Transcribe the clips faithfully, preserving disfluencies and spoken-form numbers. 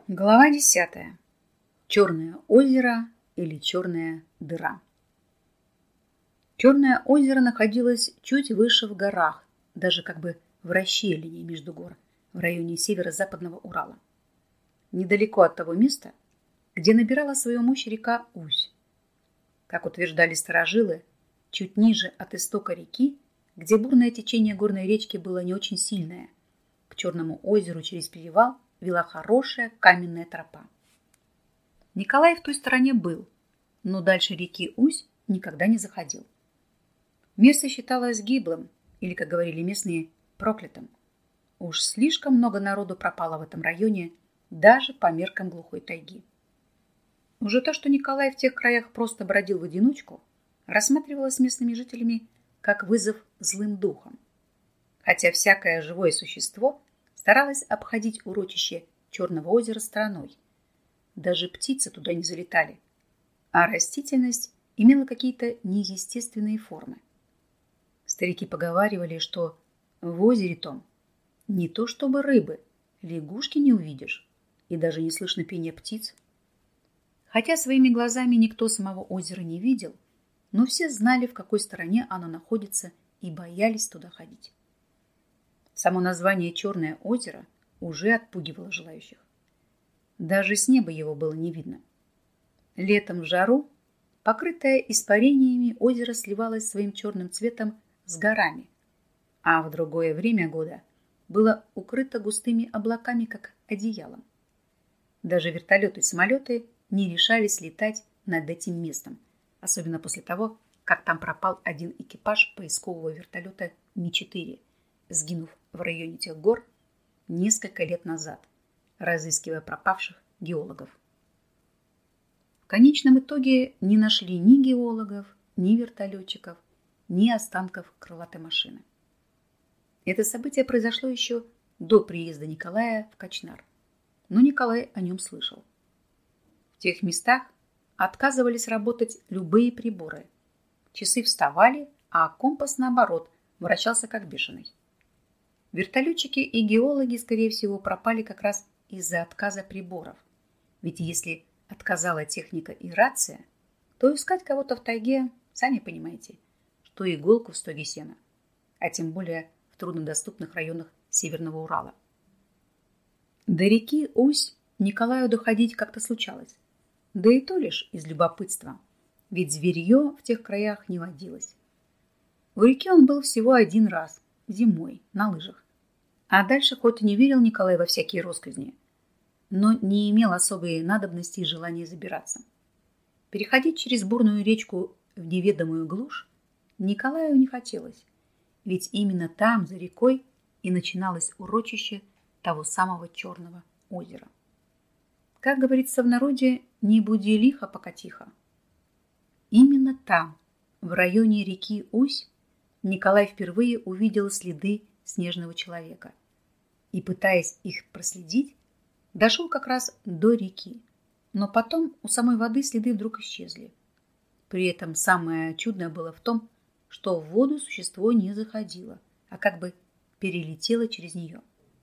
Глава десятая. Черное озеро или черная дыра. Черное озеро находилось чуть выше в горах, даже как бы в расщелине между гор, в районе северо-западного Урала. Недалеко от того места, где набирала свою мощь река Усь. Как утверждали старожилы, чуть ниже от истока реки, где бурное течение горной речки было не очень сильное, к Черному озеру через перевал вела хорошая каменная тропа. Николай в той стороне был, но дальше реки Усь никогда не заходил. Место считалось гиблым, или, как говорили местные, проклятым. Уж слишком много народу пропало в этом районе, даже по меркам глухой тайги. Уже то, что Николай в тех краях просто бродил в одиночку, рассматривалось местными жителями как вызов злым духом. Хотя всякое живое существо старалась обходить урочище Черного озера стороной. Даже птицы туда не залетали, а растительность имела какие-то неестественные формы. Старики поговаривали, что в озере том не то чтобы рыбы, лягушки не увидишь, и даже не слышно пения птиц. Хотя своими глазами никто самого озера не видел, но все знали, в какой стороне оно находится, и боялись туда ходить. Само название «Черное озеро» уже отпугивало желающих. Даже с неба его было не видно. Летом в жару, покрытое испарениями, озеро сливалось своим черным цветом с горами, а в другое время года было укрыто густыми облаками, как одеялом. Даже вертолеты и самолеты не решались летать над этим местом, особенно после того, как там пропал один экипаж поискового вертолета Ми четыре, сгинув в районе тех гор несколько лет назад, разыскивая пропавших геологов. В конечном итоге не нашли ни геологов, ни вертолетчиков, ни останков крылатой машины. Это событие произошло еще до приезда Николая в Качнар, но Николай о нем слышал. В тех местах отказывались работать любые приборы. Часы вставали, а компас, наоборот, вращался как бешеный. Вертолетчики и геологи, скорее всего, пропали как раз из-за отказа приборов. Ведь если отказала техника и рация, то искать кого-то в тайге, сами понимаете, что иголку в стоге сена, а тем более в труднодоступных районах Северного Урала. До реки Усь Николаю доходить как-то случалось, да и то лишь из любопытства, ведь зверье в тех краях не водилось. В реке он был всего один раз, зимой, на лыжах. А дальше хоть и не верил Николай во всякие росказни, но не имел особой надобности и желания забираться. Переходить через бурную речку в неведомую глушь Николаю не хотелось, ведь именно там, за рекой, и начиналось урочище того самого Черного озера. Как говорится в народе, не буди лихо, пока тихо. Именно там, в районе реки Усь, Николай впервые увидел следы снежного человека и, пытаясь их проследить, дошел как раз до реки. Но потом у самой воды следы вдруг исчезли. При этом самое чудное было в том, что в воду существо не заходило, а как бы перелетело через нее.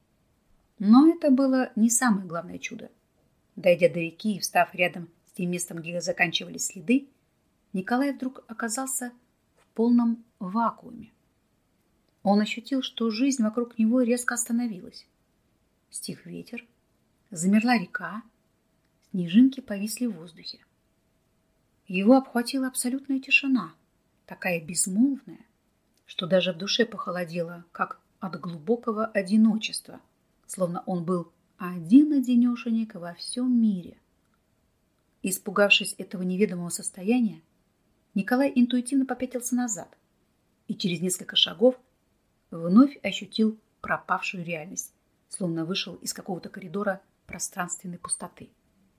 Но это было не самое главное чудо. Дойдя до реки и встав рядом с тем местом, где заканчивались следы, Николай вдруг оказался в полном вакууме. Он ощутил, что жизнь вокруг него резко остановилась. Стих ветер, замерла река, снежинки повисли в воздухе. Его обхватила абсолютная тишина, такая безмолвная, что даже в душе похолодело, как от глубокого одиночества, словно он был один-одинешенек во всем мире. Испугавшись этого неведомого состояния, Николай интуитивно попятился назад и через несколько шагов вновь ощутил пропавшую реальность, словно вышел из какого-то коридора пространственной пустоты.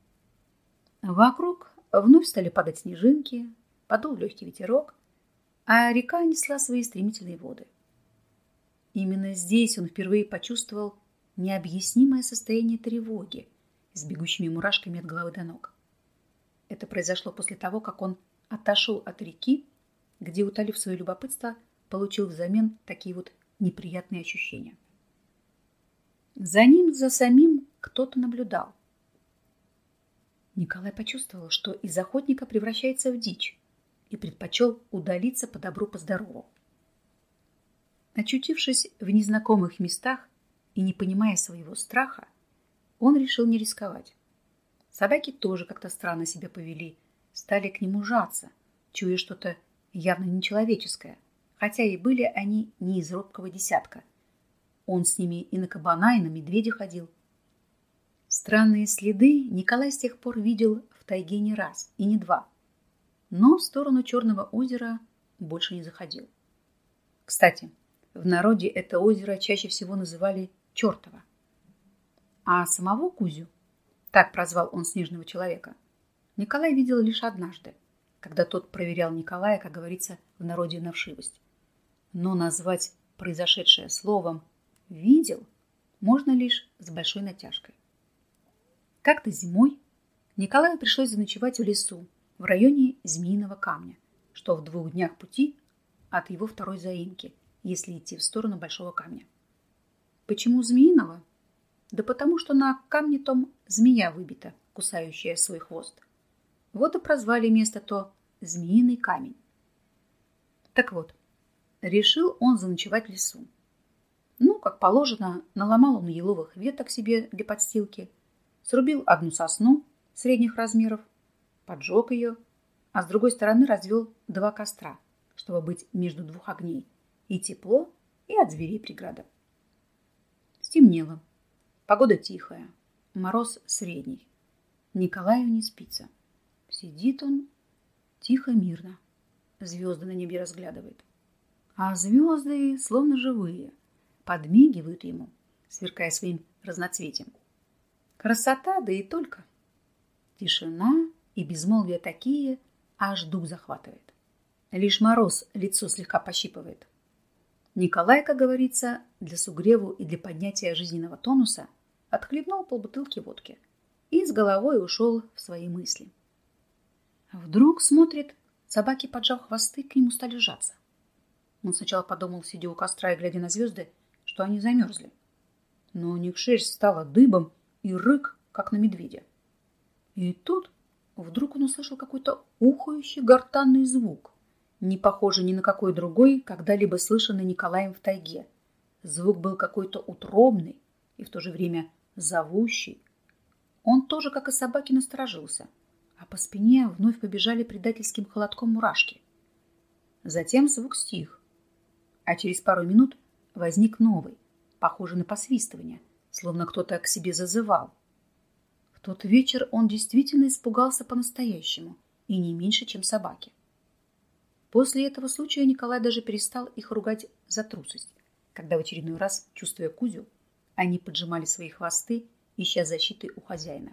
Вокруг вновь стали падать снежинки, подул легкий ветерок, а река несла свои стремительные воды. Именно здесь он впервые почувствовал необъяснимое состояние тревоги с бегущими мурашками от головы до ног. Это произошло после того, как он отошел от реки, где, утолив свое любопытство, получил взамен такие вот неприятные ощущения. За ним, за самим кто-то наблюдал. Николай почувствовал, что из охотника превращается в дичь и предпочел удалиться по добру, по здорову. Очутившись в незнакомых местах и не понимая своего страха, он решил не рисковать. Собаки тоже как-то странно себя повели, стали к нему жаться, чуя что-то явно нечеловеческое, хотя и были они не из робкого десятка. Он с ними и на кабана, и на медведя ходил. Странные следы Николай с тех пор видел в тайге не раз и не два, но в сторону Черного озера больше не заходил. Кстати, в народе это озеро чаще всего называли Чертово. А самого Кузю, так прозвал он снежного человека, Николай видел лишь однажды, когда тот проверял Николая, как говорится, в народе на вшивость. Но назвать произошедшее словом «видел» можно лишь с большой натяжкой. Как-то зимой Николаю пришлось заночевать в лесу в районе Змеиного камня, что в двух днях пути от его второй заимки, если идти в сторону Большого камня. Почему Змеиного? Да потому что на камне том змея выбита, кусающая свой хвост. Вот и прозвали место то Змеиный камень. Так вот, решил он заночевать в лесу. Ну, как положено, наломал он еловых веток себе для подстилки, срубил одну сосну средних размеров, поджег ее, а с другой стороны развел два костра, чтобы быть между двух огней, и тепло, и от зверей преграда. Стемнело, погода тихая, мороз средний. Николаю не спится. Сидит он тихо, мирно, звезды на небе разглядывает. А звезды, словно живые, подмигивают ему, сверкая своим разноцветием. Красота, да и только. Тишина и безмолвие такие, аж дух захватывает. Лишь мороз лицо слегка пощипывает. Николай, как говорится, для сугреву и для поднятия жизненного тонуса отхлебнул полбутылки водки и с головой ушел в свои мысли. Вдруг смотрит, собаки, поджав хвосты, к нему стали сжаться. Он сначала подумал, сидя у костра и глядя на звезды, что они замерзли. Но у них шерсть стала дыбом и рык, как на медведя. И тут вдруг он услышал какой-то ухающий гортанный звук, не похожий ни на какой другой, когда-либо слышанный Николаем в тайге. Звук был какой-то утробный и в то же время зовущий. Он тоже, как и собаки, насторожился, а по спине вновь побежали предательским холодком мурашки. Затем звук стих, а через пару минут возник новый, похожий на посвистывание, словно кто-то к себе зазывал. В тот вечер он действительно испугался по-настоящему, и не меньше, чем собаки. После этого случая Николай даже перестал их ругать за трусость, когда в очередной раз, чувствуя Кузю, они поджимали свои хвосты, ища защиты у хозяина.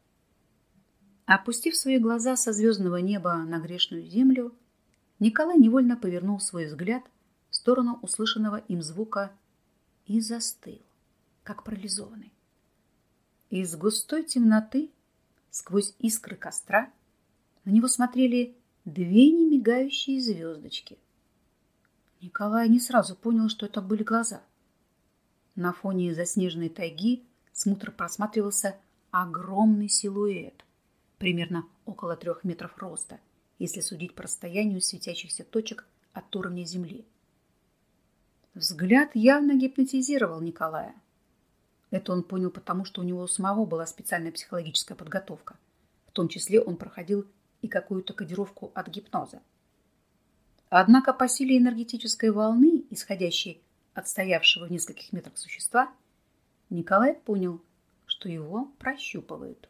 Опустив свои глаза со звездного неба на грешную землю, Николай невольно повернул свой взгляд в сторону услышанного им звука и застыл, как парализованный. Из густой темноты, сквозь искры костра, на него смотрели две немигающие звездочки. Николай не сразу понял, что это были глаза. На фоне заснеженной тайги смутно просматривался огромный силуэт, примерно около трех метров роста, если судить по расстоянию светящихся точек от уровня земли. Взгляд явно гипнотизировал Николая. Это он понял потому, что у него у самого была специальная психологическая подготовка. В том числе он проходил и какую-то кодировку от гипноза. Однако по силе энергетической волны, исходящей от стоявшего в нескольких метрах существа, Николай понял, что его прощупывают.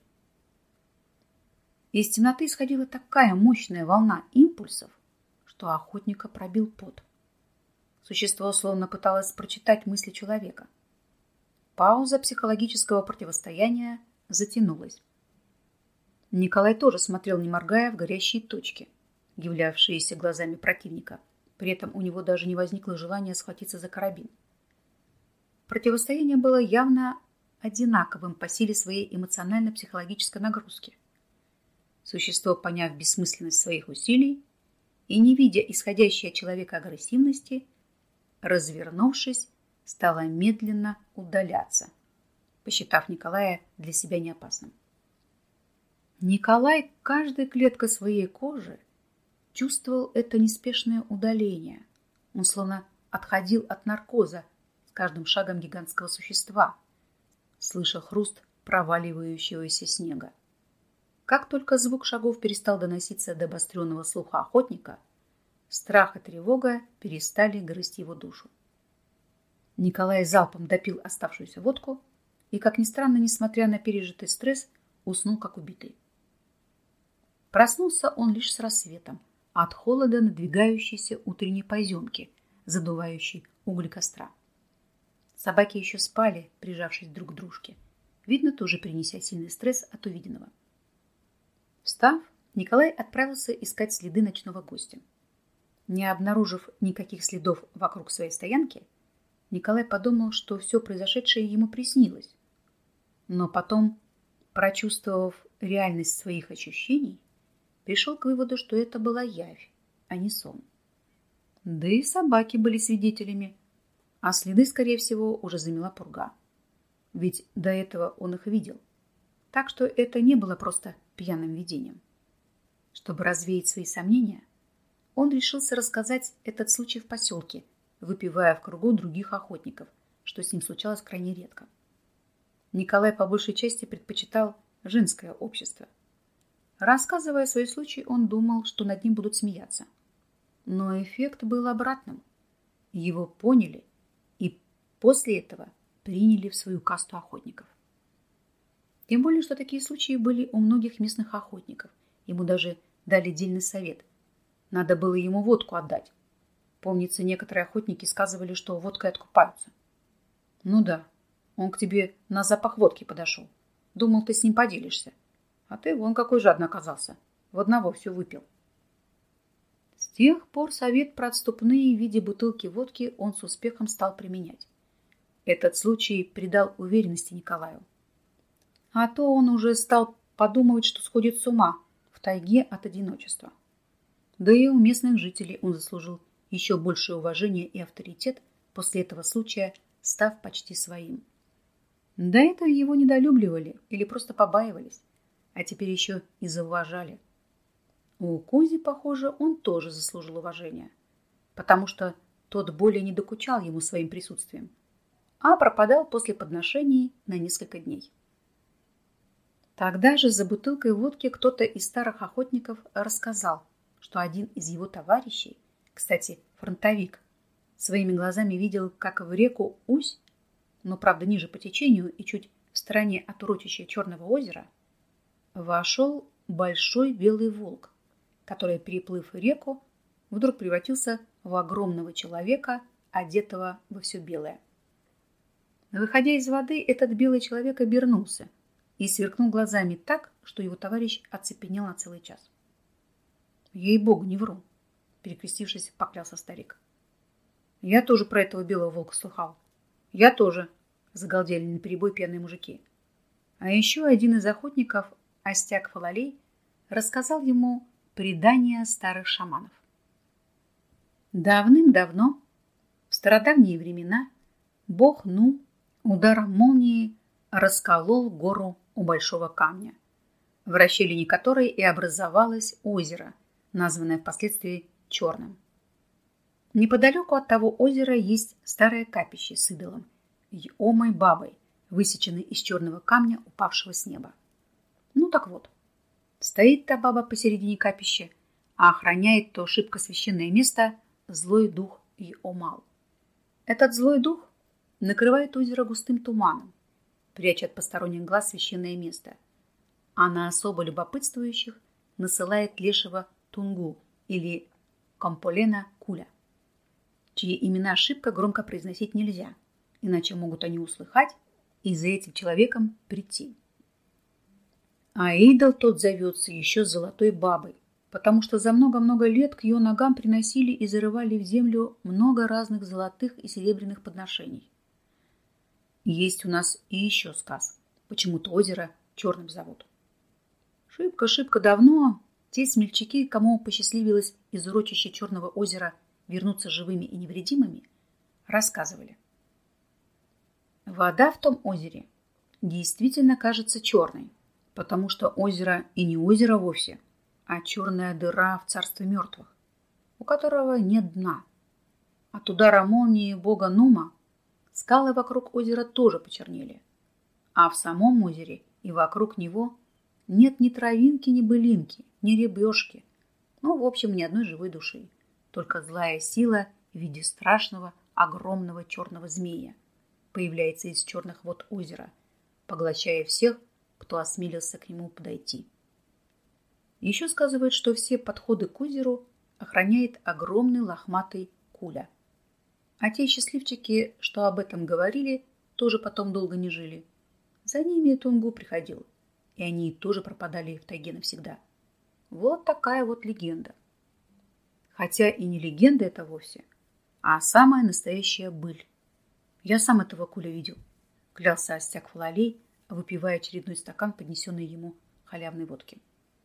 Из темноты исходила такая мощная волна импульсов, что охотника пробил пот. Существо словно пыталось прочитать мысли человека. Пауза психологического противостояния затянулась. Николай тоже смотрел, не моргая, в горящие точки, являвшиеся глазами противника. При этом у него даже не возникло желания схватиться за карабин. Противостояние было явно одинаковым по силе своей эмоционально-психологической нагрузки. Существо, поняв бессмысленность своих усилий и не видя исходящей от человека агрессивности, развернувшись, стало медленно удаляться, посчитав Николая для себя неопасным. Николай каждой клеткой своей кожи чувствовал это неспешное удаление. Он словно отходил от наркоза с каждым шагом гигантского существа, слыша хруст проваливающегося снега. Как только звук шагов перестал доноситься до обостренного слуха охотника, страх и тревога перестали грызть его душу. Николай залпом допил оставшуюся водку и, как ни странно, несмотря на пережитый стресс, уснул как убитый. Проснулся он лишь с рассветом от холода надвигающейся утренней поземки, задувающей уголь костра. Собаки еще спали, прижавшись друг к дружке, видно, тоже принеся сильный стресс от увиденного. Встав, Николай отправился искать следы ночного гостя. Не обнаружив никаких следов вокруг своей стоянки, Николай подумал, что все произошедшее ему приснилось. Но потом, прочувствовав реальность своих ощущений, пришел к выводу, что это была явь, а не сон. Да и собаки были свидетелями, а следы, скорее всего, уже замела пурга. Ведь до этого он их видел. Так что это не было просто пьяным видением. Чтобы развеять свои сомнения, он решился рассказать этот случай в поселке, выпивая в кругу других охотников, что с ним случалось крайне редко. Николай по большей части предпочитал женское общество. Рассказывая свой случай, он думал, что над ним будут смеяться. Но эффект был обратным. Его поняли и после этого приняли в свою касту охотников. Тем более, что такие случаи были у многих местных охотников. Ему даже дали дельный совет. Надо было ему водку отдать. Помнится, некоторые охотники сказывали, что водкой откупаются. Ну да, он к тебе на запах водки подошел. Думал, ты с ним поделишься. А ты вон какой жадный оказался. В одного все выпил. С тех пор совет про отступные в виде бутылки водки он с успехом стал применять. Этот случай придал уверенности Николаю. А то он уже стал подумывать, что сходит с ума в тайге от одиночества. Да и у местных жителей он заслужил еще большее уважение и авторитет, после этого случая став почти своим. До этого его недолюбливали или просто побаивались, а теперь еще и зауважали. У Кузи, похоже, он тоже заслужил уважения, потому что тот более не докучал ему своим присутствием, а пропадал после подношений на несколько дней. Тогда же за бутылкой водки кто-то из старых охотников рассказал, что один из его товарищей, кстати, фронтовик, своими глазами видел, как в реку Усь, но, правда, ниже по течению и чуть в стороне от урочища Черного озера, вошел большой белый волк, который, переплыв реку, вдруг превратился в огромного человека, одетого во все белое. Выходя из воды, этот белый человек обернулся и сверкнул глазами так, что его товарищ оцепенел на целый час. «Ей-богу, не вру», — перекрестившись, поклялся старик. «Я тоже про этого белого волка слыхал. Я тоже», — загалдели наперебой пьяные мужики. А еще один из охотников, Остяк Фалалей, рассказал ему предания старых шаманов. Давным-давно, в стародавние времена, бог Ну ударом молнии расколол гору у большого камня, в расщелине которой и образовалось озеро, названное впоследствии Черным. Неподалеку от того озера есть старое капище с идолом Йомой Бабой, высеченной из черного камня, упавшего с неба. Ну так вот, стоит та баба посередине капища, а охраняет то шибко священное место злой дух Йомал. Этот злой дух накрывает озеро густым туманом, пряча от посторонних глаз священное место, а на особо любопытствующих насылает лешего Тунгу или Комполена Куля, чьи имена шибко громко произносить нельзя, иначе могут они услыхать и за этим человеком прийти. А идол тот зовется еще золотой бабой, потому что за много-много лет к ее ногам приносили и зарывали в землю много разных золотых и серебряных подношений. Есть у нас и еще сказ, почему-то озеро черным зовут. Шибко-шибко давно те смельчаки, кому посчастливилось из урочища Черного озера вернуться живыми и невредимыми, рассказывали. Вода в том озере действительно кажется черной, потому что озеро и не озеро вовсе, а черная дыра в царстве мертвых, у которого нет дна. От удара молнии бога Нума скалы вокруг озера тоже почернели, а в самом озере и вокруг него нет ни травинки, ни былинки, ни ребешки, ну, в общем, ни одной живой души, только злая сила в виде страшного, огромного черного змея появляется из черных вод озера, поглощая всех, кто осмелился к нему подойти. Еще сказывают, что все подходы к озеру охраняет огромный лохматый Куля. А те счастливчики, что об этом говорили, тоже потом долго не жили. За ними Тунгу приходил, и они тоже пропадали в тайге навсегда. Вот такая вот легенда. Хотя и не легенда это вовсе, а самая настоящая быль. Я сам этого Куля видел, клялся Остяк Фалалей, выпивая очередной стакан, поднесенный ему халявной водки.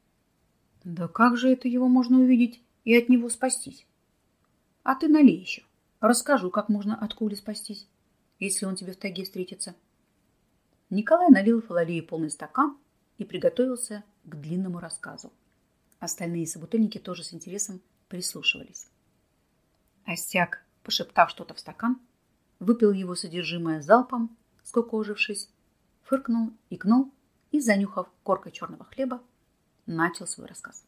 Да как же это его можно увидеть и от него спастись? А ты налей еще. Расскажу, как можно от Кули спастись, если он тебе в тайге встретится. Николай налил Фалалею полный стакан и приготовился к длинному рассказу. Остальные собутыльники тоже с интересом прислушивались. Остяк, пошептав что-то в стакан, выпил его содержимое залпом, скукожившись, фыркнул, икнул и, занюхав коркой черного хлеба, начал свой рассказ.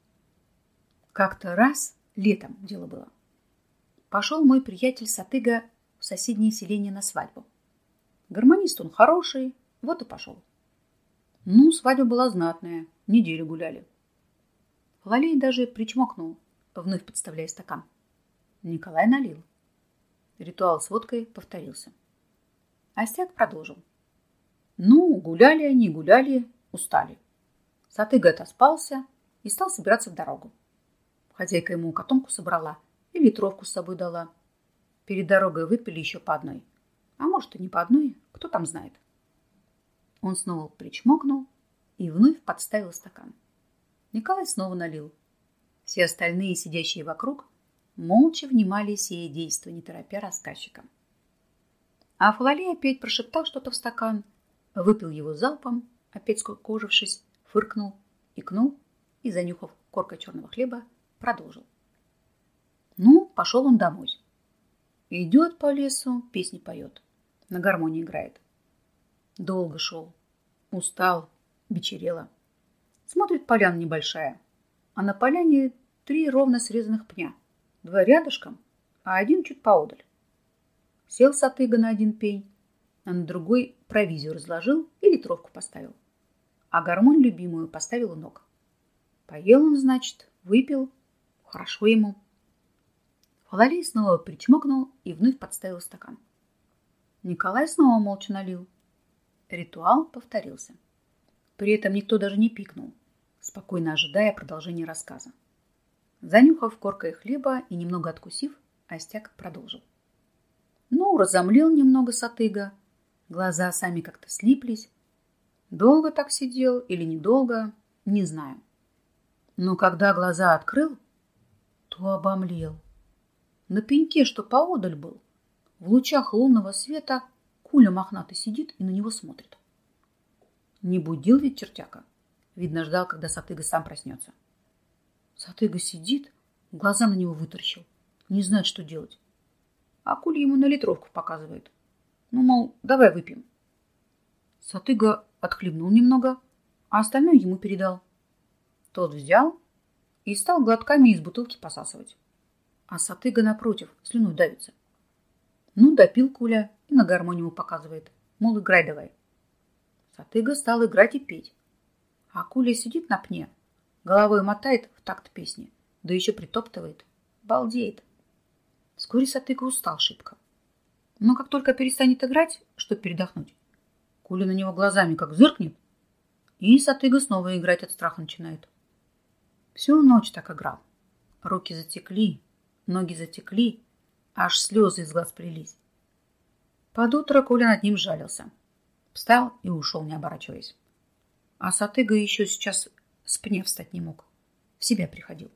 Как-то раз, летом дело было, пошел мой приятель Сатыга в соседнее селение на свадьбу. Гармонист он хороший, вот и пошел. Ну, свадьба была знатная, неделю гуляли. Фалалей даже причмокнул, вновь подставляя стакан. Николай налил. Ритуал с водкой повторился. Остяк продолжил. Ну, гуляли они, гуляли, устали. Сатыга отоспался и стал собираться в дорогу. Хозяйка ему котомку собрала и литровку с собой дала. Перед дорогой выпили еще по одной. А может и не по одной, кто там знает. Он снова причмокнул и вновь подставил стакан. Николай снова налил. Все остальные, сидящие вокруг, молча внимали сие действо, не торопя рассказчика. А Фалалей опять прошептал что-то в стакан, выпил его залпом, опять скукожившись, фыркнул, икнул и, занюхав коркой черного хлеба, продолжил. Ну, пошел он домой. Идет по лесу, песни поет, на гармонии играет. Долго шел, устал, вечерело. Смотрит, поляна небольшая, а на поляне три ровно срезанных пня, два рядышком, а один чуть поодаль. Сел Сатыга на один пень, а на другой провизию разложил и литровку поставил. А гармонь любимую поставил у ног. Поел он, значит, выпил, хорошо ему. Фалалей снова причмокнул и вновь подставил стакан. Николай снова молча налил. Ритуал повторился. При этом никто даже не пикнул, спокойно ожидая продолжения рассказа. Занюхав коркой хлеба и немного откусив, Остяк продолжил. Ну, разомлел немного Сатыга, глаза сами как-то слиплись. Долго так сидел или недолго, не знаю. Но когда глаза открыл, то обомлел. На пеньке, что поодаль был, в лучах лунного света Куля мохнатый сидит и на него смотрит. Не будил ведь чертяка. Видно, ждал, когда Сатыга сам проснется. Сатыга сидит, глаза на него вытаращил, не знает, что делать. А Куля ему на литровку показывает. Ну, мол, давай выпьем. Сатыга отхлебнул немного, а остальное ему передал. Тот взял и стал глотками из бутылки посасывать. А Сатыга, напротив, слюной давится. Ну, допил Куля и на гармонию показывает. Мол, играй давай. Сатыга стал играть и петь. А Куля сидит на пне, головой мотает в такт песни, да еще притоптывает. Балдеет. Вскоре Сатыга устал шибко. Но как только перестанет играть, чтобы передохнуть, Куля на него глазами как зыркнет, и Сатыга снова играть от страха начинает. Всю ночь так играл. Руки затекли, ноги затекли, аж слезы из глаз прились. Под утро Куля над ним жалился. Встал и ушел, не оборачиваясь. А Сатыга еще сейчас с пня встать не мог. В себя приходил.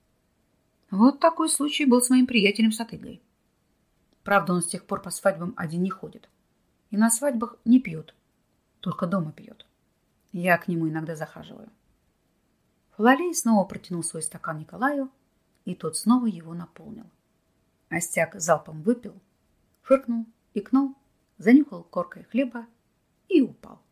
Вот такой случай был с моим приятелем Сатыгой. Правда, он с тех пор по свадьбам один не ходит. И на свадьбах не пьет, только дома пьет. Я к нему иногда захаживаю. Флалей снова протянул свой стакан Николаю, и тот снова его наполнил. Остяк залпом выпил, фыркнул, икнул, занюхал коркой хлеба и упал.